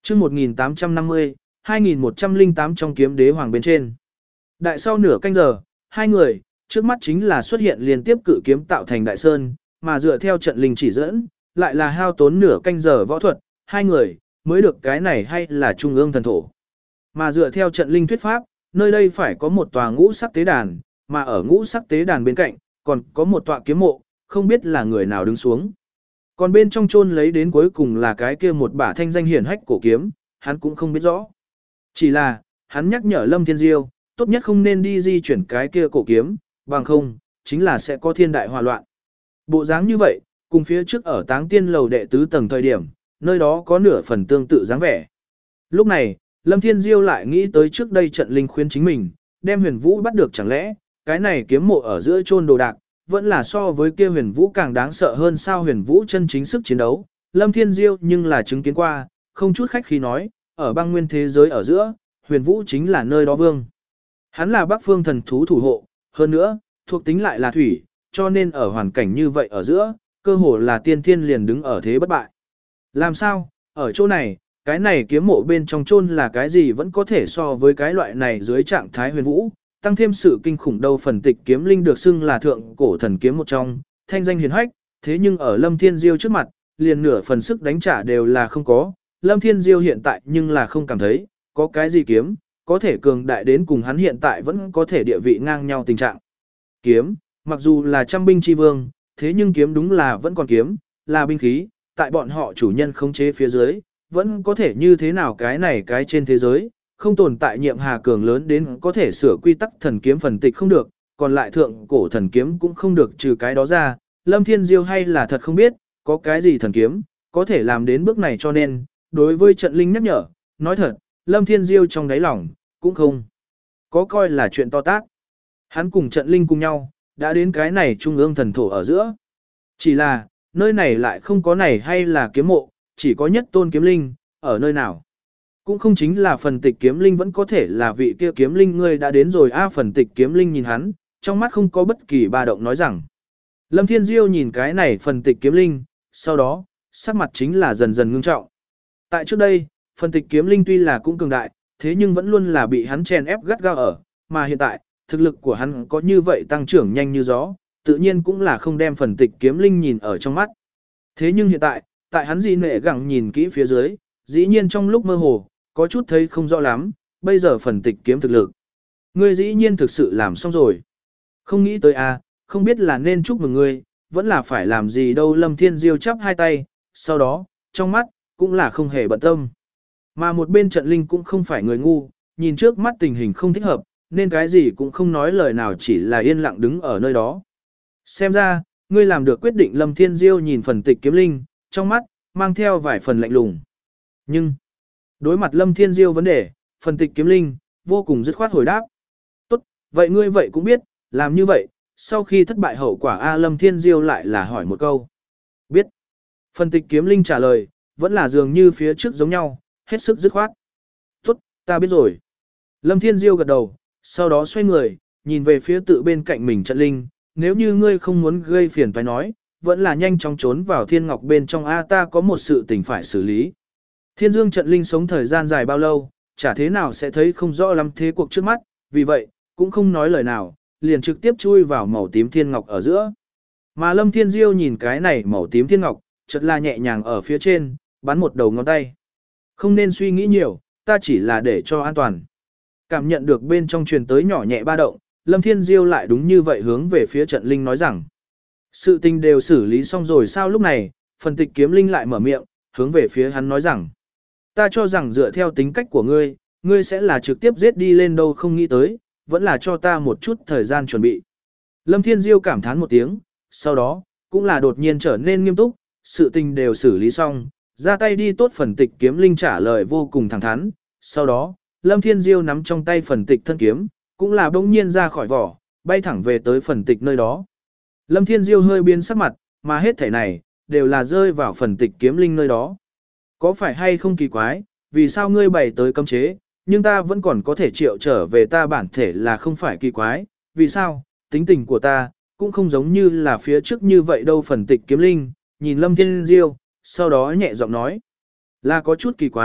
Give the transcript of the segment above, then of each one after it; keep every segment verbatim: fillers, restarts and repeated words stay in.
chương một nghìn tám trăm năm mươi, hai nghìn một trăm lẻ tám trong kiếm đế hoàng bên trên. Đại sau nửa canh giờ, hai người, trước mắt chính là xuất hiện liên tiếp cự kiếm tạo thành đại sơn, mà dựa theo trận linh chỉ dẫn, lại là hao tốn nửa canh giờ võ thuật, hai người, mới được cái này hay là trung ương thần thổ. Mà dựa theo trận linh thuyết pháp, nơi đây phải có một tòa ngũ sắc tế đàn, mà ở ngũ sắc tế đàn bên cạnh, còn có một tòa kiếm mộ, không biết là người nào đứng xuống. Còn bên trong chôn lấy đến cuối cùng là cái kia một bả thanh danh hiển hách cổ kiếm, hắn cũng không biết rõ. Chỉ là, hắn nhắc nhở Lâm Thiên Diêu, tốt nhất không nên đi di chuyển cái kia cổ kiếm, bằng không, chính là sẽ có thiên đại hòa loạn. Bộ dáng như vậy, cùng phía trước ở Táng Tiên lầu đệ tứ tầng thời điểm, nơi đó có nửa phần tương tự dáng vẻ. Lúc này, Lâm Thiên Diêu lại nghĩ tới trước đây trận linh khuyến chính mình, đem Huyền Vũ bắt được chẳng lẽ, cái này kiếm mộ ở giữa chôn đồ đạc, vẫn là so với kia Huyền Vũ càng đáng sợ hơn sao Huyền Vũ chân chính sức chiến đấu. Lâm Thiên Diêu nhưng là chứng kiến qua, không chút khách khí nói, ở băng nguyên thế giới ở giữa, Huyền Vũ chính là nơi đó vương. Hắn là Bắc Phương thần thú thủ hộ, hơn nữa, thuộc tính lại là thủy, cho nên ở hoàn cảnh như vậy ở giữa, cơ hồ là tiên thiên liền đứng ở thế bất bại. Làm sao, ở chỗ này, cái này kiếm mộ bên trong chôn là cái gì vẫn có thể so với cái loại này dưới trạng thái Huyền Vũ, tăng thêm sự kinh khủng đâu phần tịch kiếm linh được xưng là thượng cổ thần kiếm một trong, thanh danh hiển hách, thế nhưng ở Lâm Thiên Diêu trước mặt, liền nửa phần sức đánh trả đều là không có. Lâm Thiên Diêu hiện tại nhưng là không cảm thấy, có cái gì kiếm, có thể cường đại đến cùng hắn hiện tại vẫn có thể địa vị ngang nhau tình trạng. Kiếm, mặc dù là trăm binh chi vương, thế nhưng kiếm đúng là vẫn còn kiếm, là binh khí, tại bọn họ chủ nhân khống chế phía dưới, vẫn có thể như thế nào cái này cái trên thế giới, không tồn tại nhiệm hà cường lớn đến có thể sửa quy tắc thần kiếm phần tịch không được, còn lại thượng cổ thần kiếm cũng không được trừ cái đó ra, Lâm Thiên Diêu hay là thật không biết, có cái gì thần kiếm, có thể làm đến bước này cho nên, đối với trận linh nhắc nhở, nói thật, Lâm Thiên Diêu trong đáy lòng, cũng không có coi là chuyện to tát. Hắn cùng trận linh cùng nhau, đã đến cái này trung ương thần thổ ở giữa. Chỉ là, nơi này lại không có này hay là kiếm mộ, chỉ có nhất tôn kiếm linh, ở nơi nào. Cũng không chính là phần tịch kiếm linh vẫn có thể là vị kia kiếm linh ngươi đã đến rồi a phần tịch kiếm linh nhìn hắn, trong mắt không có bất kỳ ba động nói rằng. Lâm Thiên Diêu nhìn cái này phần tịch kiếm linh, sau đó, sắc mặt chính là dần dần ngưng trọng. Tại trước đây, phần tịch kiếm linh tuy là cũng cường đại, thế nhưng vẫn luôn là bị hắn chèn ép gắt gao ở, mà hiện tại, thực lực của hắn có như vậy tăng trưởng nhanh như gió, tự nhiên cũng là không đem phần tịch kiếm linh nhìn ở trong mắt. Thế nhưng hiện tại, tại hắn dị nệ gẳng nhìn kỹ phía dưới, dĩ nhiên trong lúc mơ hồ, có chút thấy không rõ lắm, bây giờ phần tịch kiếm thực lực. Ngươi dĩ nhiên thực sự làm xong rồi. Không nghĩ tới à, không biết là nên chúc mừng ngươi, vẫn là phải làm gì đâu. Lâm Thiên Diêu chắp hai tay, sau đó, trong mắt, cũng là không hề bận tâm. Mà một bên trận linh cũng không phải người ngu, nhìn trước mắt tình hình không thích hợp, nên cái gì cũng không nói lời nào chỉ là yên lặng đứng ở nơi đó. Xem ra, ngươi làm được quyết định. Lâm Thiên Diêu nhìn phần tịch kiếm linh, trong mắt, mang theo vài phần lạnh lùng. Nhưng, đối mặt Lâm Thiên Diêu vấn đề, phần tịch kiếm linh, vô cùng dứt khoát hồi đáp. Tốt, vậy ngươi vậy cũng biết, làm như vậy, sau khi thất bại hậu quả A Lâm Thiên Diêu lại là hỏi một câu. Biết. Phần tịch kiếm linh trả lời, vẫn là dường như phía trước giống nhau, hết sức dứt khoát. Tốt, ta biết rồi. Lâm Thiên Diêu gật đầu, sau đó xoay người, nhìn về phía tự bên cạnh mình trận linh, nếu như ngươi không muốn gây phiền phải nói, vẫn là nhanh chóng trốn vào thiên ngọc bên trong A ta có một sự tình phải xử lý. Thiên Dương trận linh sống thời gian dài bao lâu, chả thế nào sẽ thấy không rõ lắm thế cuộc trước mắt, vì vậy, cũng không nói lời nào, liền trực tiếp chui vào màu tím thiên ngọc ở giữa. Mà Lâm Thiên Diêu nhìn cái này màu tím thiên ngọc, chợt là nhẹ nhàng ở phía trên, bắn một đầu ngón tay. Không nên suy nghĩ nhiều, ta chỉ là để cho an toàn. Cảm nhận được bên trong truyền tới nhỏ nhẹ ba động, Lâm Thiên Diêu lại đúng như vậy hướng về phía trận linh nói rằng. Sự tình đều xử lý xong rồi sao lúc này, phần tịch kiếm linh lại mở miệng, hướng về phía hắn nói rằng. Ta cho rằng dựa theo tính cách của ngươi, ngươi sẽ là trực tiếp giết đi lên đâu không nghĩ tới, vẫn là cho ta một chút thời gian chuẩn bị. Lâm Thiên Diêu cảm thán một tiếng, sau đó, cũng là đột nhiên trở nên nghiêm túc, sự tình đều xử lý xong, ra tay đi tốt phần tịch kiếm linh trả lời vô cùng thẳng thắn, sau đó, Lâm Thiên Diêu nắm trong tay phần tịch thân kiếm, cũng là bỗng nhiên ra khỏi vỏ, bay thẳng về tới phần tịch nơi đó. Lâm Thiên Diêu hơi biến sắc mặt, mà hết thảy này, đều là rơi vào phần tịch kiếm linh nơi đó. Có phải hay không kỳ quái, vì sao ngươi bày tới cấm chế, nhưng ta vẫn còn có thể triệu trở về ta bản thể là không phải kỳ quái, vì sao, tính tình của ta, cũng không giống như là phía trước như vậy đâu phần tịch kiếm linh, nhìn Lâm Thiên Diêu, sau đó nhẹ giọng nói, là có chút kỳ quái,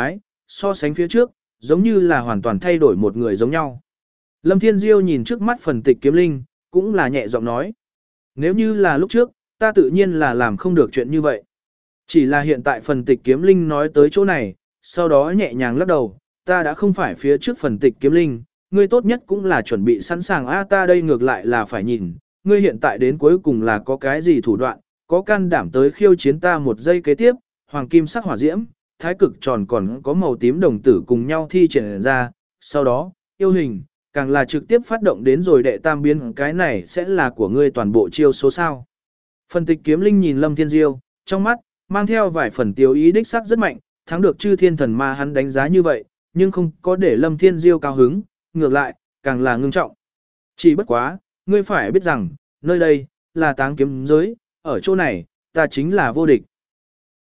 so sánh phía trước, giống như là hoàn toàn thay đổi một người giống nhau. Lâm Thiên Diêu nhìn trước mắt phần tịch kiếm linh, cũng là nhẹ giọng nói. Nếu như là lúc trước, ta tự nhiên là làm không được chuyện như vậy. Chỉ là hiện tại phần tịch kiếm linh nói tới chỗ này, sau đó nhẹ nhàng lắc đầu, ta đã không phải phía trước phần tịch kiếm linh, ngươi tốt nhất cũng là chuẩn bị sẵn sàng a ta đây ngược lại là phải nhìn, ngươi hiện tại đến cuối cùng là có cái gì thủ đoạn, có can đảm tới khiêu chiến ta một giây kế tiếp, hoàng kim sắc hỏa diễm, thái cực tròn còn có màu tím đồng tử cùng nhau thi triển ra, sau đó, yêu hình, càng là trực tiếp phát động đến rồi đệ tam biến cái này sẽ là của ngươi toàn bộ chiêu số sao. Phần tịch kiếm linh nhìn Lâm Thiên Diêu, trong mắt, mang theo vài phần tiêu ý đích sắc rất mạnh, thắng được chư thiên thần ma hắn đánh giá như vậy, nhưng không có để Lâm Thiên Diêu cao hứng, ngược lại, càng là ngưng trọng. Chỉ bất quá, ngươi phải biết rằng, nơi đây, là táng kiếm giới, ở chỗ này, ta chính là vô địch.